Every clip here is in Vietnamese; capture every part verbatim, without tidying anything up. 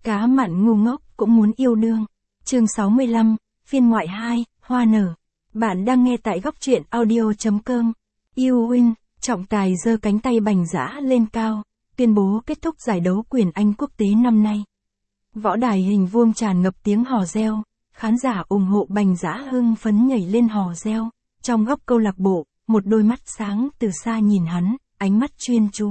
Cá mặn ngu ngốc cũng muốn yêu đương. Chương sáu mươi lăm, phiên ngoại hai, hoa nở. Bạn đang nghe tại góc truyện audio.com. Yêu Win, trọng tài giơ cánh tay bành dã lên cao, tuyên bố kết thúc giải đấu quyền Anh quốc tế năm nay. Võ đài hình vuông tràn ngập tiếng hò reo, khán giả ủng hộ bành dã hưng phấn nhảy lên hò reo. Trong góc câu lạc bộ, một đôi mắt sáng từ xa nhìn hắn, ánh mắt chuyên chú.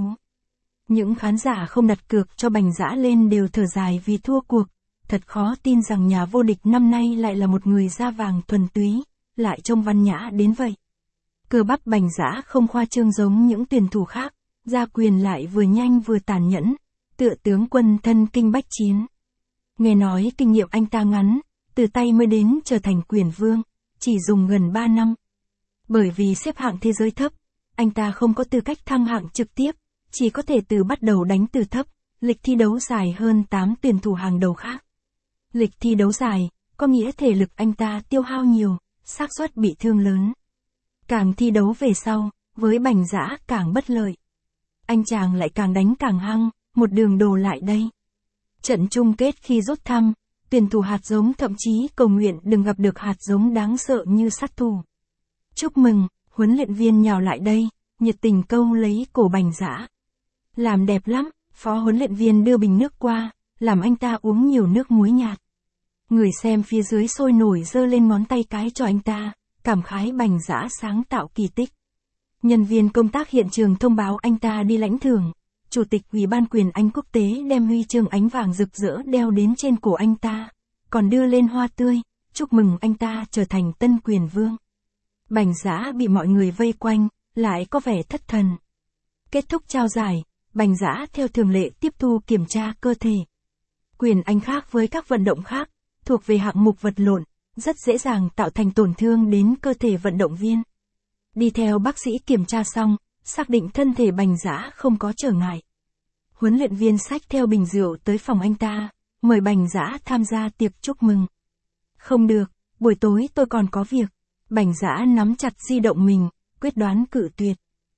Những khán giả không đặt cược cho bành dã lên đều thở dài vì thua cuộc. Thật khó tin rằng nhà vô địch năm nay lại là một người da vàng thuần túy, lại trông văn nhã đến vậy. Cơ bắp bành dã không khoa trương giống những tuyển thủ khác, ra quyền lại vừa nhanh vừa tàn nhẫn, tựa tướng quân thân kinh bách chiến. Nghe nói kinh nghiệm anh ta ngắn, từ tay mới đến trở thành quyền vương, chỉ dùng gần ba năm. Bởi vì xếp hạng thế giới thấp, anh ta không có tư cách thăng hạng trực tiếp, chỉ có thể từ bắt đầu đánh từ thấp, lịch thi đấu dài hơn tám tuyển thủ hàng đầu khác. Lịch thi đấu dài, có nghĩa thể lực anh ta tiêu hao nhiều, xác suất bị thương lớn. Càng thi đấu về sau, với bành dã càng bất lợi. Anh chàng lại càng đánh càng hăng, một đường đồ lại đây. Trận chung kết khi rút thăm, tuyển thủ hạt giống thậm chí cầu nguyện đừng gặp được hạt giống đáng sợ như sát thủ. Chúc mừng, huấn luyện viên nhào lại đây, nhiệt tình câu lấy cổ bành dã. Làm đẹp lắm, phó huấn luyện viên đưa bình nước qua, làm anh ta uống nhiều nước muối nhạt. Người xem phía dưới sôi nổi giơ lên ngón tay cái cho anh ta, cảm khái bành dã sáng tạo kỳ tích. Nhân viên công tác hiện trường thông báo anh ta đi lãnh thưởng. Chủ tịch Ủy ban quyền Anh quốc tế đem huy chương ánh vàng rực rỡ đeo đến trên cổ anh ta, còn đưa lên hoa tươi, chúc mừng anh ta trở thành tân quyền vương. Bành dã bị mọi người vây quanh, lại có vẻ thất thần. Kết thúc trao giải, bành dã theo thường lệ tiếp thu kiểm tra cơ thể. Quyền Anh khác với các vận động khác, thuộc về hạng mục vật lộn, rất dễ dàng tạo thành tổn thương đến cơ thể vận động viên. Đi theo bác sĩ kiểm tra xong, xác định thân thể bành dã không có trở ngại. Huấn luyện viên xách theo bình rượu tới phòng anh ta, mời bành dã tham gia tiệc chúc mừng. Không được, buổi tối tôi còn có việc. Bành dã nắm chặt di động mình, quyết đoán cự tuyệt.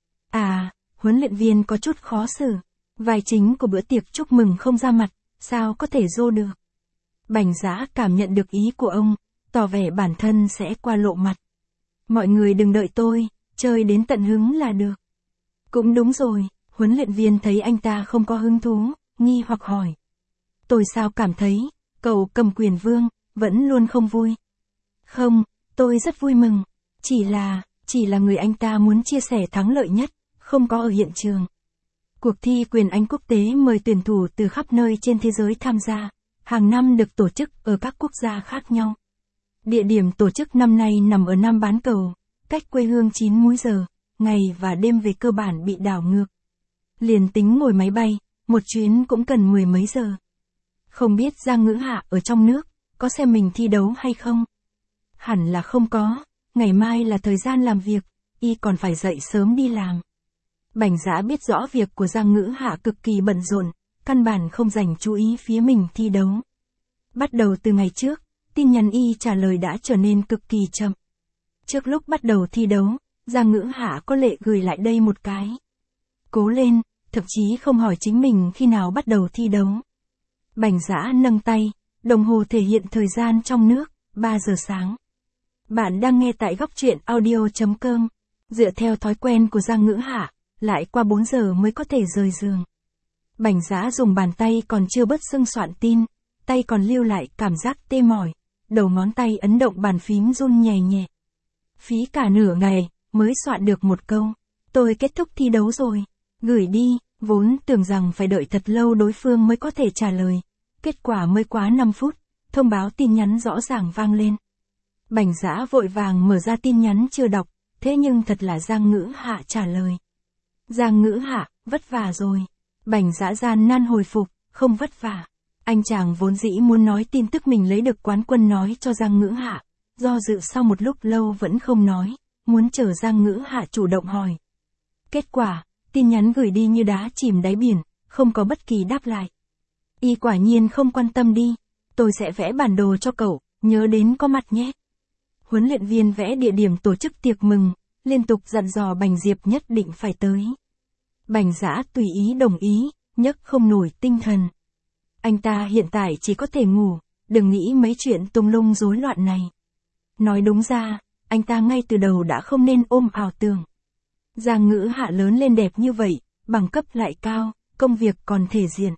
À, huấn luyện viên có chút khó xử. Vai chính của bữa tiệc chúc mừng không ra mặt, sao có thể dô được. Bành dã cảm nhận được ý của ông, tỏ vẻ bản thân sẽ qua lộ mặt. Mọi người đừng đợi tôi, chơi đến tận hứng là được. Cũng đúng rồi, huấn luyện viên thấy anh ta không có hứng thú, nghi hoặc hỏi. Tôi sao cảm thấy, cậu cầm quyền vương, vẫn luôn không vui. Không, tôi rất vui mừng, chỉ là, chỉ là người anh ta muốn chia sẻ thắng lợi nhất, không có ở hiện trường. Cuộc thi quyền Anh quốc tế mời tuyển thủ từ khắp nơi trên thế giới tham gia, hàng năm được tổ chức ở các quốc gia khác nhau. Địa điểm tổ chức năm nay nằm ở Nam Bán Cầu, cách quê hương chín múi giờ, ngày và đêm về cơ bản bị đảo ngược. Liền tính ngồi máy bay, một chuyến cũng cần mười mấy giờ. Không biết Giang Ngữ Hạ ở trong nước, có xem mình thi đấu hay không? Hẳn là không có, ngày mai là thời gian làm việc, y còn phải dậy sớm đi làm. Bành dã biết rõ việc của Giang Ngữ Hạ cực kỳ bận rộn, căn bản không dành chú ý phía mình thi đấu. Bắt đầu từ ngày trước, tin nhắn y trả lời đã trở nên cực kỳ chậm. Trước lúc bắt đầu thi đấu, Giang Ngữ Hạ có lệ gửi lại đây một cái. Cố lên, thậm chí không hỏi chính mình khi nào bắt đầu thi đấu. Bành dã nâng tay, đồng hồ thể hiện thời gian trong nước, ba giờ sáng. Bạn đang nghe tại góc truyện audio.com. Dựa theo thói quen của Giang Ngữ Hạ, lại qua bốn giờ mới có thể rời giường. Bành dã dùng bàn tay còn chưa bớt sưng soạn tin, tay còn lưu lại cảm giác tê mỏi, đầu ngón tay ấn động bàn phím run nhẹ nhẹ. Phí cả nửa ngày, mới soạn được một câu. Tôi kết thúc thi đấu rồi. Gửi đi, vốn tưởng rằng phải đợi thật lâu đối phương mới có thể trả lời. Kết quả mới quá năm phút, thông báo tin nhắn rõ ràng vang lên. Bành dã vội vàng mở ra tin nhắn chưa đọc, thế nhưng thật là Giang Ngữ Hạ trả lời. Giang Ngữ Hạ, vất vả rồi. Bành dã gian nan hồi phục, không vất vả. Anh chàng vốn dĩ muốn nói tin tức mình lấy được quán quân nói cho Giang Ngữ Hạ, do dự sau một lúc lâu vẫn không nói, muốn chờ Giang Ngữ Hạ chủ động hỏi. Kết quả, tin nhắn gửi đi như đá chìm đáy biển, không có bất kỳ đáp lại. Y quả nhiên không quan tâm đi, tôi sẽ vẽ bản đồ cho cậu, nhớ đến có mặt nhé. Huấn luyện viên vẽ địa điểm tổ chức tiệc mừng, liên tục dặn dò Bành Diệp nhất định phải tới. Bành dã tùy ý đồng ý, nhấc không nổi tinh thần. Anh ta hiện tại chỉ có thể ngủ, đừng nghĩ mấy chuyện tung lung rối loạn này. Nói đúng ra, anh ta ngay từ đầu đã không nên ôm ảo tưởng. Giang Ngữ Hạ lớn lên đẹp như vậy, bằng cấp lại cao, công việc còn thể diện.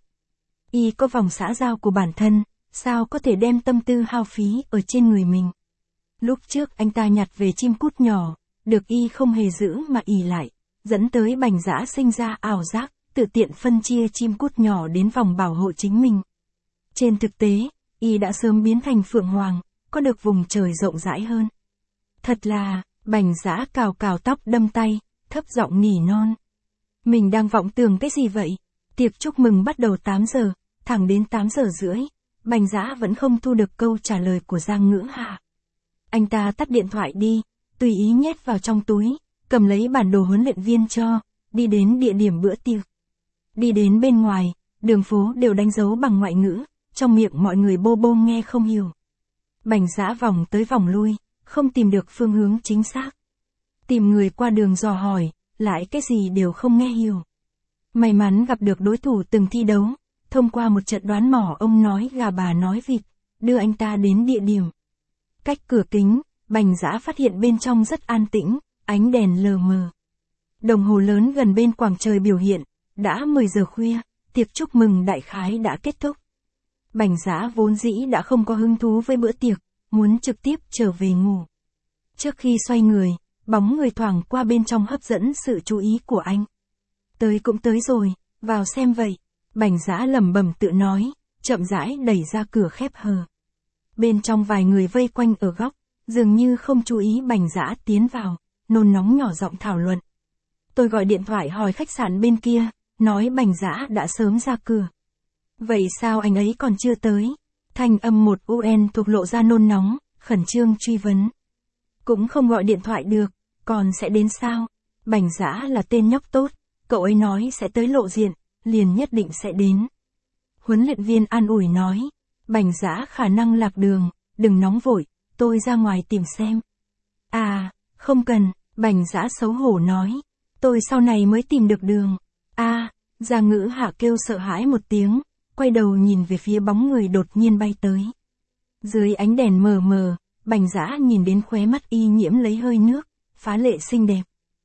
Y có vòng xã giao của bản thân, sao có thể đem tâm tư hao phí ở trên người mình. Lúc trước anh ta nhặt về chim cút nhỏ, được Y không hề giữ mà ỷ lại, dẫn tới Bành Dã sinh ra ảo giác, tự tiện phân chia chim cút nhỏ đến vòng bảo hộ chính mình. Trên thực tế, Y đã sớm biến thành Phượng Hoàng, có được vùng trời rộng rãi hơn. Thật là, Bành Dã cào cào tóc đâm tay, thấp giọng nỉ non. Mình đang vọng tưởng cái gì vậy? Tiệc chúc mừng bắt đầu tám giờ, thẳng đến tám giờ rưỡi, Bành Dã vẫn không thu được câu trả lời của Giang Ngữ Hạ. Anh ta tắt điện thoại đi, tùy ý nhét vào trong túi, cầm lấy bản đồ huấn luyện viên cho, đi đến địa điểm bữa tiệc. Đi đến bên ngoài, đường phố đều đánh dấu bằng ngoại ngữ, trong miệng mọi người bô bô nghe không hiểu. Bành Dã vòng tới vòng lui, không tìm được phương hướng chính xác. Tìm người qua đường dò hỏi, lại cái gì đều không nghe hiểu. May mắn gặp được đối thủ từng thi đấu, thông qua một trận đoán mỏ ông nói gà bà nói vịt, đưa anh ta đến địa điểm. Cách cửa kính, Bành Dã phát hiện bên trong rất an tĩnh, ánh đèn lờ mờ. Đồng hồ lớn gần bên quảng trời biểu hiện, đã mười giờ khuya, tiệc chúc mừng đại khái đã kết thúc. Bành Dã vốn dĩ đã không có hứng thú với bữa tiệc, muốn trực tiếp trở về ngủ. Trước khi xoay người, bóng người thoảng qua bên trong hấp dẫn sự chú ý của anh. Tới cũng tới rồi, vào xem vậy. Bành Dã lẩm bẩm tự nói, chậm rãi đẩy ra cửa khép hờ. Bên trong vài người vây quanh ở góc, dường như không chú ý Bành Dã tiến vào, nôn nóng nhỏ giọng thảo luận. Tôi gọi điện thoại hỏi khách sạn bên kia, nói Bành Dã đã sớm ra cửa. Vậy sao anh ấy còn chưa tới? Thanh âm một u en thuộc lộ ra nôn nóng, khẩn trương truy vấn. Cũng không gọi điện thoại được, còn sẽ đến sao? Bành Dã là tên nhóc tốt, cậu ấy nói sẽ tới lộ diện, liền nhất định sẽ đến. Huấn luyện viên an ủi nói, Bành Dã khả năng lạc đường, đừng nóng vội, tôi ra ngoài tìm xem. À, không cần, Bành Dã xấu hổ nói, tôi sau này mới tìm được đường. À, Giang Ngữ Hạ kêu sợ hãi một tiếng, quay đầu nhìn về phía bóng người đột nhiên bay tới. Dưới ánh đèn mờ mờ, Bành Dã nhìn đến khóe mắt Y nhiễm lấy hơi nước, phá lệ xinh đẹp.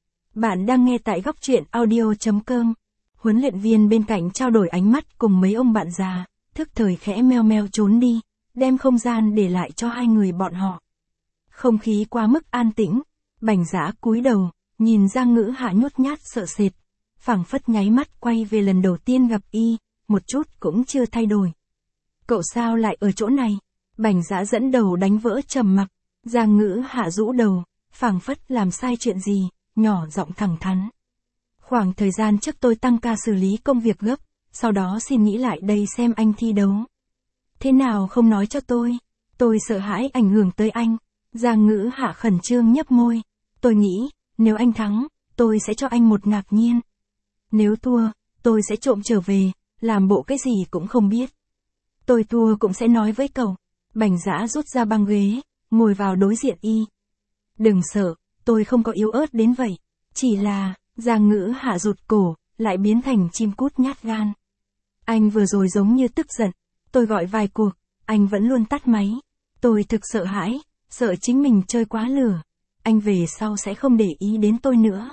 Bạn đang nghe tại góc truyện audio chấm com. Huấn luyện viên bên cạnh trao đổi ánh mắt cùng mấy ông bạn già, thức thời khẽ meo meo trốn đi, đem không gian để lại cho hai người bọn họ. Không khí quá mức an tĩnh, Bành Dã cúi đầu, nhìn Giang Ngữ Hạ nhút nhát sợ sệt, phảng phất nháy mắt quay về lần đầu tiên gặp Y, một chút cũng chưa thay đổi. Cậu sao lại ở chỗ này? Bành Dã dẫn đầu đánh vỡ trầm mặc, Giang Ngữ Hạ rũ đầu, phảng phất làm sai chuyện gì, nhỏ giọng thẳng thắn. Khoảng thời gian trước tôi tăng ca xử lý công việc gấp, sau đó xin nghĩ lại đây xem anh thi đấu. Thế nào không nói cho tôi? Tôi sợ hãi ảnh hưởng tới anh. Giang Ngữ Hạ khẩn trương nhấp môi. Tôi nghĩ, nếu anh thắng, tôi sẽ cho anh một ngạc nhiên. Nếu thua, tôi sẽ trộm trở về, làm bộ cái gì cũng không biết. Tôi thua cũng sẽ nói với cậu. Bành Dã rút ra băng ghế, ngồi vào đối diện Y. Đừng sợ, tôi không có yếu ớt đến vậy. Chỉ là, Giang Ngữ Hạ rụt cổ, lại biến thành chim cút nhát gan. Anh vừa rồi giống như tức giận. Tôi gọi vài cuộc, anh vẫn luôn tắt máy. Tôi thực sợ hãi, sợ chính mình chơi quá lửa. Anh về sau sẽ không để ý đến tôi nữa.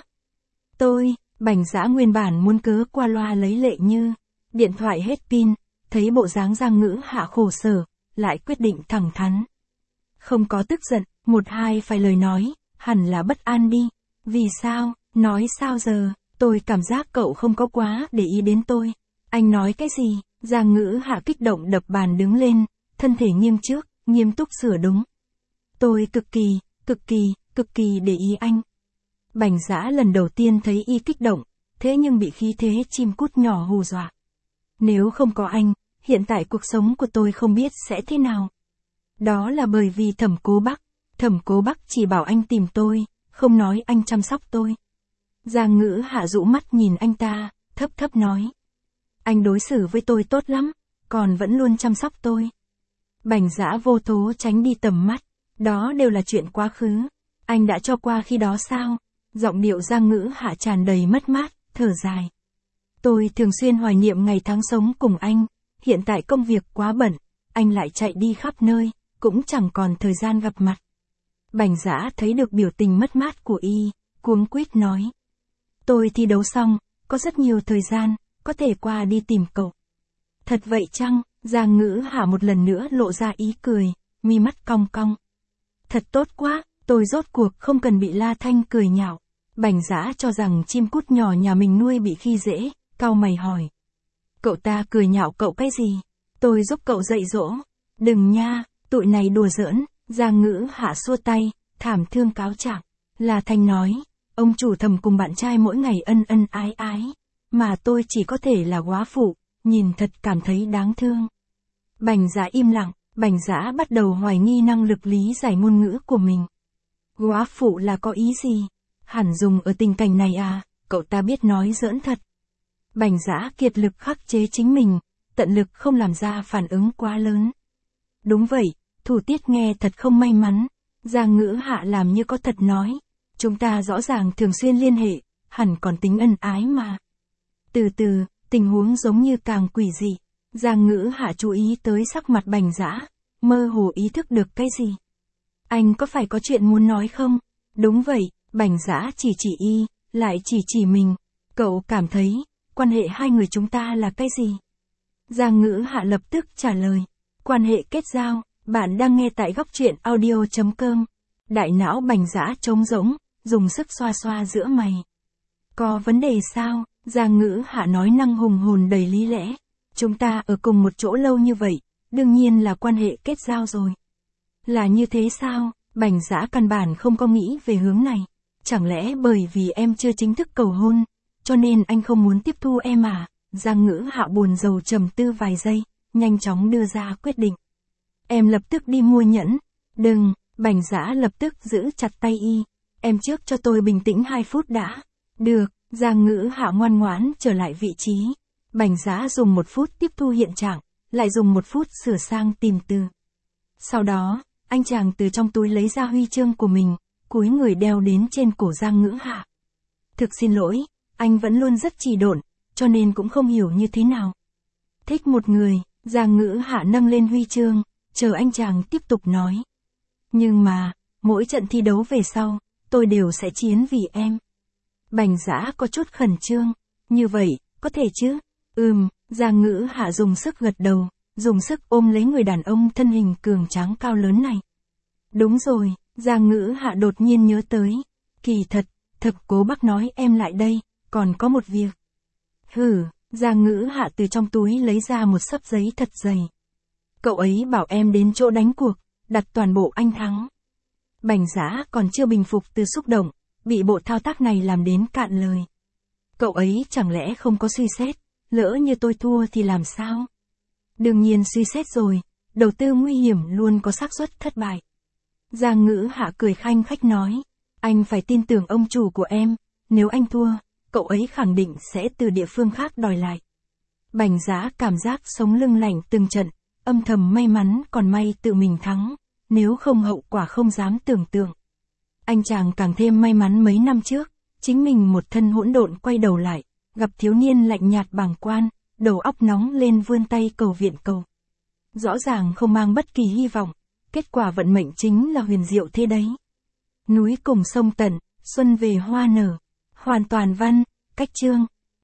Tôi, Bành Dã nguyên bản muốn cớ qua loa lấy lệ như. Điện thoại hết pin, thấy bộ dáng Giang Ngữ Hạ khổ sở, lại quyết định thẳng thắn. Không có tức giận, một hai phải lời nói, hẳn là bất an đi. Vì sao, nói sao giờ, tôi cảm giác cậu không có quá để ý đến tôi. Anh nói cái gì? Giang Ngữ Hạ kích động đập bàn đứng lên, thân thể nghiêng trước, nghiêm túc sửa đúng. Tôi cực kỳ, cực kỳ, cực kỳ để ý anh. Bành Dã lần đầu tiên thấy Y kích động, thế nhưng bị khí thế chim cút nhỏ hù dọa. Nếu không có anh, hiện tại cuộc sống của tôi không biết sẽ thế nào. Đó là bởi vì Thẩm Cố Bắc, Thẩm Cố Bắc chỉ bảo anh tìm tôi, không nói anh chăm sóc tôi. Giang Ngữ Hạ rũ mắt nhìn anh ta, thấp thấp nói. Anh đối xử với tôi tốt lắm, còn vẫn luôn chăm sóc tôi. Bành Dã vô thố tránh đi tầm mắt, đó đều là chuyện quá khứ. Anh đã cho qua khi đó sao? Giọng điệu Giang Ngữ Hạ tràn đầy mất mát, thở dài. Tôi thường xuyên hoài niệm ngày tháng sống cùng anh, hiện tại công việc quá bận, anh lại chạy đi khắp nơi, cũng chẳng còn thời gian gặp mặt. Bành Dã thấy được biểu tình mất mát của y, cuống quýt nói. Tôi thi đấu xong, có rất nhiều thời gian, có thể qua đi tìm cậu. Thật vậy chăng? Giang Ngữ Hạ một lần nữa lộ ra ý cười, mi mắt cong cong. Thật tốt quá, tôi rốt cuộc không cần bị La Thanh cười nhạo. Bành Dã cho rằng chim cút nhỏ nhà mình nuôi bị khi dễ, cau mày hỏi. Cậu ta cười nhạo cậu cái gì? Tôi giúp cậu dạy dỗ. Đừng nha, tụi này đùa giỡn. Giang Ngữ Hạ xua tay, thảm thương cáo trạng. La Thanh nói, ông chủ thầm cùng bạn trai mỗi ngày ân ân ái ái, mà tôi chỉ có thể là góa phụ, nhìn thật cảm thấy đáng thương. Bành Dã im lặng, Bành Dã bắt đầu hoài nghi năng lực lý giải ngôn ngữ của mình. Góa phụ là có ý gì? Hẳn dùng ở tình cảnh này à, cậu ta biết nói giỡn thật. Bành Dã kiệt lực khắc chế chính mình, tận lực không làm ra phản ứng quá lớn. Đúng vậy, Thủ Tiết nghe thật không may mắn. Giang Ngữ Hạ làm như có thật nói. Chúng ta rõ ràng thường xuyên liên hệ, hẳn còn tính ân ái mà. Từ từ, tình huống giống như càng quỷ dị. Giang Ngữ Hạ chú ý tới sắc mặt Bành Dã, mơ hồ ý thức được cái gì. Anh có phải có chuyện muốn nói không? Đúng vậy, Bành Dã chỉ chỉ y, lại chỉ chỉ mình. Cậu cảm thấy, quan hệ hai người chúng ta là cái gì? Giang Ngữ Hạ lập tức trả lời. Quan hệ kết giao, bạn đang nghe tại góc truyện audio chấm com. Đại não Bành Dã trống rỗng, dùng sức xoa xoa giữa mày. Có vấn đề sao? Giang Ngữ Hạ nói năng hùng hồn đầy lý lẽ. Chúng ta ở cùng một chỗ lâu như vậy, đương nhiên là quan hệ kết giao rồi. Là như thế sao? Bành Dã căn bản không có nghĩ về hướng này. Chẳng lẽ bởi vì em chưa chính thức cầu hôn, cho nên anh không muốn tiếp thu em à? Giang Ngữ Hạ buồn rầu trầm tư vài giây, nhanh chóng đưa ra quyết định. Em lập tức đi mua nhẫn. Đừng, Bành Dã lập tức giữ chặt tay y. Em trước cho tôi bình tĩnh hai phút đã. Được, Giang Ngữ Hạ ngoan ngoãn trở lại vị trí. Bành Dã dùng một phút tiếp thu hiện trạng, lại dùng một phút sửa sang tìm từ. Sau đó, anh chàng từ trong túi lấy ra huy chương của mình, cúi người đeo đến trên cổ Giang Ngữ Hạ. Thực xin lỗi, anh vẫn luôn rất trì độn, cho nên cũng không hiểu như thế nào. Thích một người, Giang Ngữ Hạ nâng lên huy chương, chờ anh chàng tiếp tục nói. Nhưng mà, mỗi trận thi đấu về sau, tôi đều sẽ chiến vì em. Bành Dã có chút khẩn trương. Như vậy, có thể chứ? Ừm, Giang Ngữ Hạ dùng sức gật đầu, dùng sức ôm lấy người đàn ông thân hình cường tráng cao lớn này. Đúng rồi, Giang Ngữ Hạ đột nhiên nhớ tới. Kỳ thật, Thập Cố Bắc nói em lại đây, còn có một việc. Hừ, Giang Ngữ Hạ từ trong túi lấy ra một xấp giấy thật dày. Cậu ấy bảo em đến chỗ đánh cuộc, đặt toàn bộ anh thắng. Bành Dã còn chưa bình phục từ xúc động, bị bộ thao tác này làm đến cạn lời. Cậu ấy chẳng lẽ không có suy xét, lỡ như tôi thua thì làm sao? Đương nhiên suy xét rồi, đầu tư nguy hiểm luôn có xác suất thất bại. Giang Ngữ Hạ cười khanh khách nói, anh phải tin tưởng ông chủ của em, nếu anh thua, cậu ấy khẳng định sẽ từ địa phương khác đòi lại. Bành Dã cảm giác sống lưng lạnh từng trận, âm thầm may mắn còn may tự mình thắng, nếu không hậu quả không dám tưởng tượng. Anh chàng càng thêm may mắn mấy năm trước, chính mình một thân hỗn độn quay đầu lại, gặp thiếu niên lạnh nhạt bàng quan, đầu óc nóng lên vươn tay cầu viện cầu. Rõ ràng không mang bất kỳ hy vọng, kết quả vận mệnh chính là huyền diệu thế đấy. Núi cùng sông tận, xuân về hoa nở. Hoàn toàn văn, cách chương.